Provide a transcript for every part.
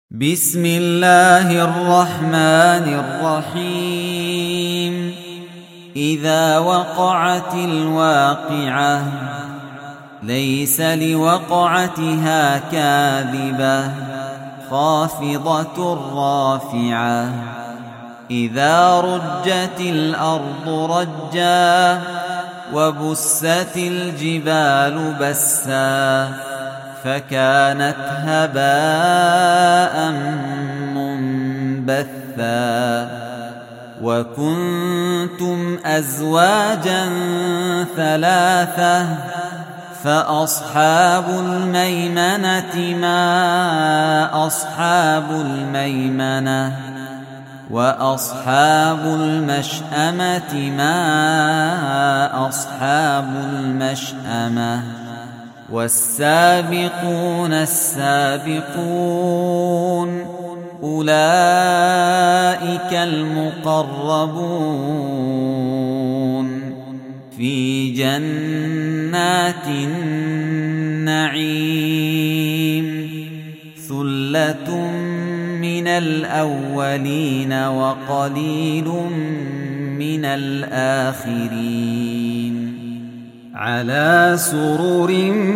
بسم الله الرحمن الرحيم. إذا وقعت الواقعة ليس لوقعتها كاذبة خافضة رافعة. إذا رجت الأرض رجا وبست الجبال بسا فكانت هباء منبثا. وكنتم أزواجا ثلاثة فأصحاب الميمنة ما أصحاب الميمنة وأصحاب المشأمة ما أصحاب المشأمة. والسابقون السابقون أولئك المقربون في جنات النعيم. ثلة من الأولين وقليل من الآخرين. على سرر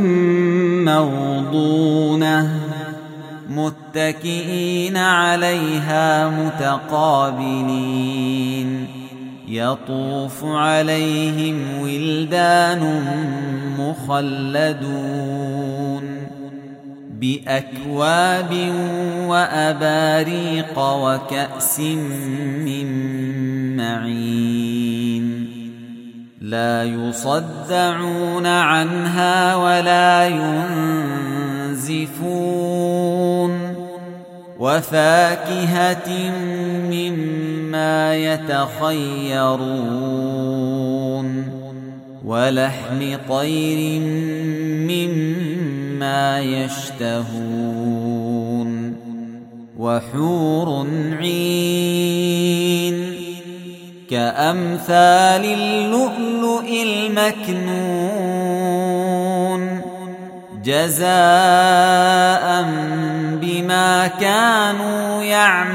موضونة متكئين عليها متقابلين. يطوف عليهم ولدان مخلدون بأكواب وأباريق وكأس من معين. لا يصدعون عنها ولا ينزفون. وفاكهة مما يتخيرون. ولحم طير مما يشتهون. وحور عين كأمثال اللؤلؤ المكنون جزاء بما كانوا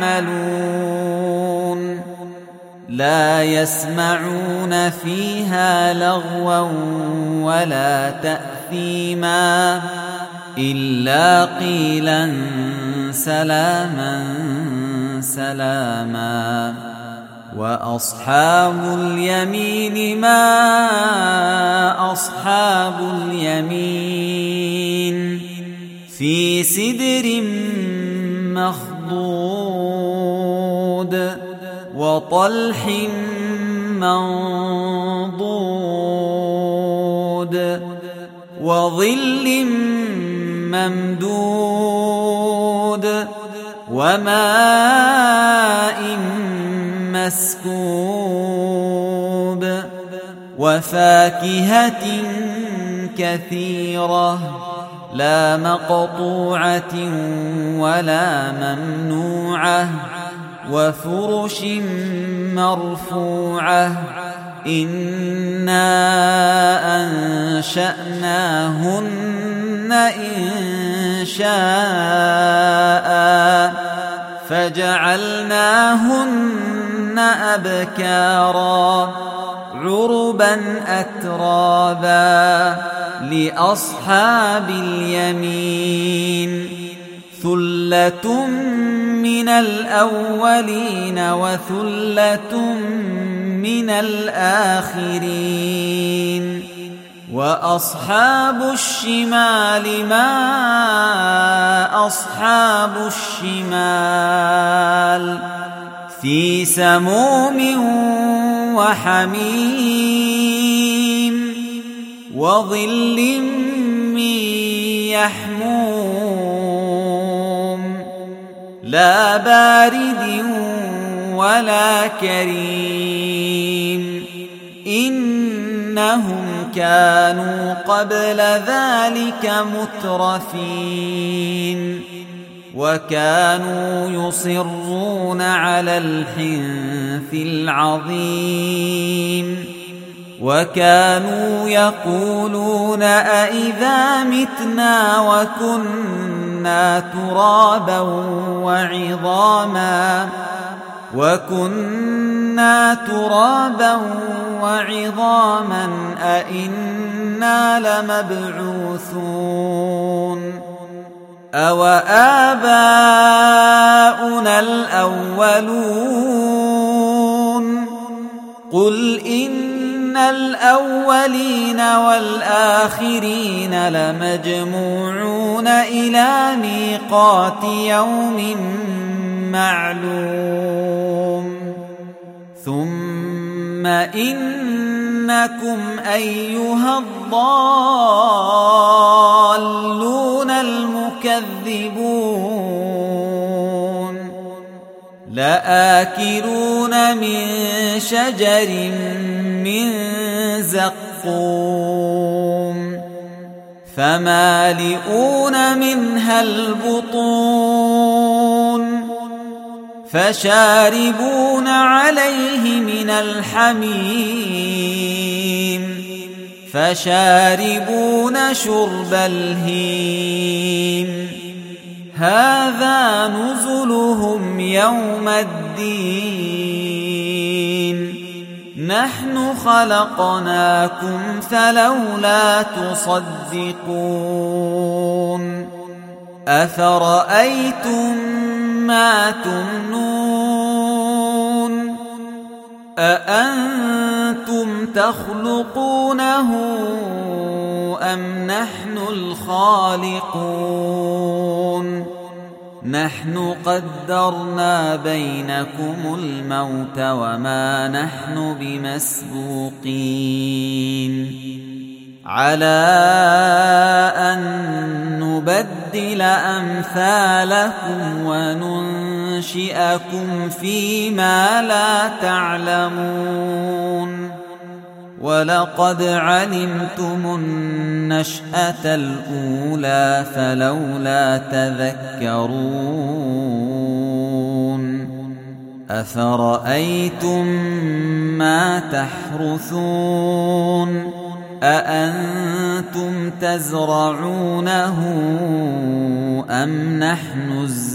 يعملون. لا يسمعون فيها لغوا ولا تأثيما إلا قيلا سلاما سلاما. وأصحاب اليمين ما أصحاب اليمين. في سدر مخضود وطلح منضود وظل ممدود وماء مسكوب. وفاكهة كثيرة لا مقطوعة ولا ممنوعة. وفرش مرفوعة. إنا أنشأناهن إنشاء فجعلناهن أبكارا عربا أترابا لأصحاب اليمين. ثلة من الأولين وثلة من الآخرين. وأصحاب الشمال ما أصحاب الشمال. في سموم وحميم وظل من يحموم لا بارد ولا كريم. إنهم كانوا قبل ذلك مترفين. وكانوا يصرون على الحنث العظيم. وكانوا يقولون أئذا متنا وكنا وكنا ترابا وعظاما أئنا لمبعوثون أو آباؤنا الأولون قل إن الأولين والآخرين لمجموعون إلى ميقات يوم معلوم ثم إنكم أيها الضالون المكذبون لآكلون من شجر من زقوم فمالئون منها البطون فشاربون عليه من الحميم فشاربون شرب الهيم هذا نزلهم يوم الدين نحن خلقناكم فلولا تصدقون أفرأيتم ما تمنون أأنتم تخلقونه أم نحن الخالقون نحن قدرنا بينكم الموت وما نحن بمسبوقين على أن نبدل أمثالكم وننشئكم فيما لا تعلمون ولقد علمتم النشأة الأولى فلولا تذكرون أفرأيتم ما تحرثون أأنتم تزرعونه أم نحن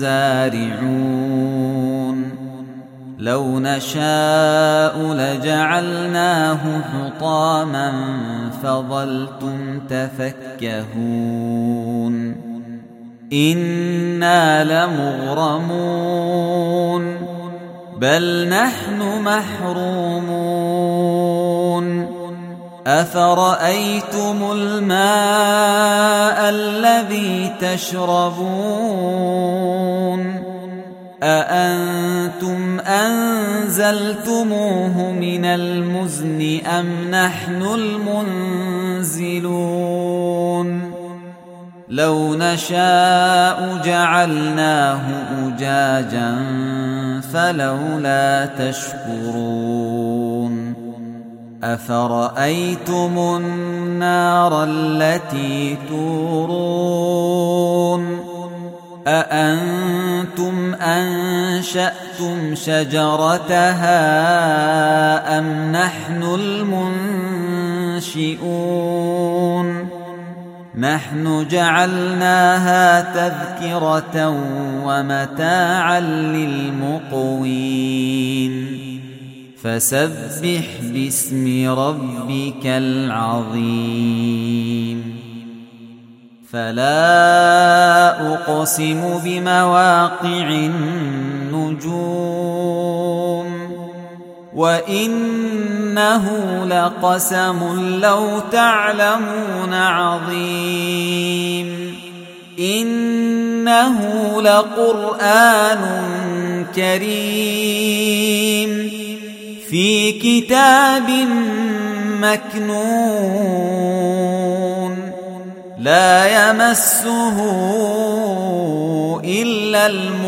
الزارعون لو نشاء لجعلناه حطاما فظلتم تفكهون إنا لمغرمون بل نحن محرومون أفرأيتم الماء الذي تشربون أأنتم أنزلتموه من المزن أم نحن المنزلون لو نشاء جعلناه أجاجا فلولا تشكرون أفرأيتم النار التي تورون أأنتم أنشأتم شجرتها أم نحن المنشئون نحن جعلناها تذكرة ومتاعا للمقوين فسبح باسم ربك العظيم فلا أقسم بمواقع النجوم وإنه لقسم لو تعلمون عظيم إنه لقرآن كريم في كتاب مكنون لا يمسه إلا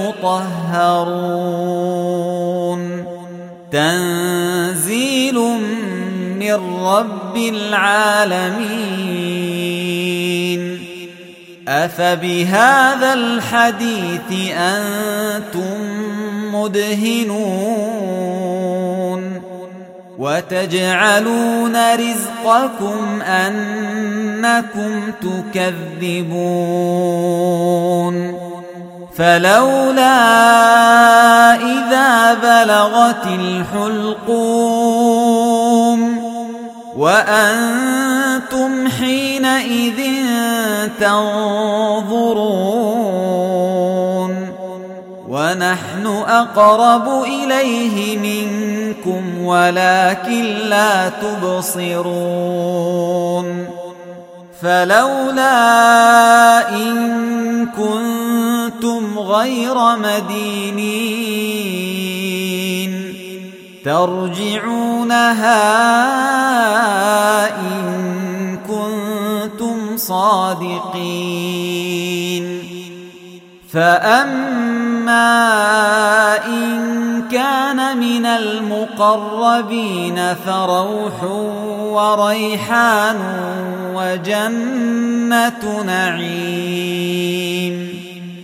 المطهرون تنزيل من رب العالمين أفبهذا الحديث أنتم مدهنون وتجعلون رزقكم أنكم تكذبون فلولا إذا بلغت الحلقوم وأنتم حينئذ تنظرون ونحن أقرب إليه منكم ولكن لا تبصرون فلولا إن كنتم غير مدينين ترجعونها إن كنتم صادقين فأما إن كان من المقربين فروح وريحان وجنة نعيم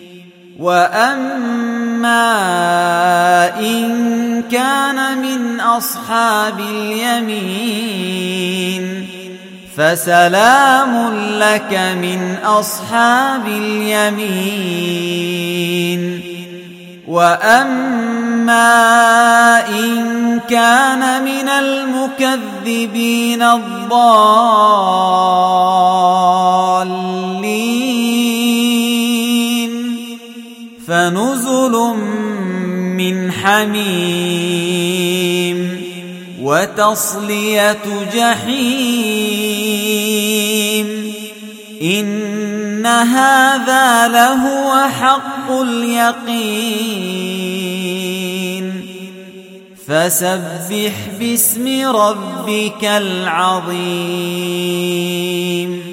وأما إن كان من أصحاب اليمين فسلام لك من أصحاب اليمين وأما إن كان من المكذبين الضالين فنزل من حميم وتصلية جحيم إن هذا لهو حق اليقين فسبح باسم ربك العظيم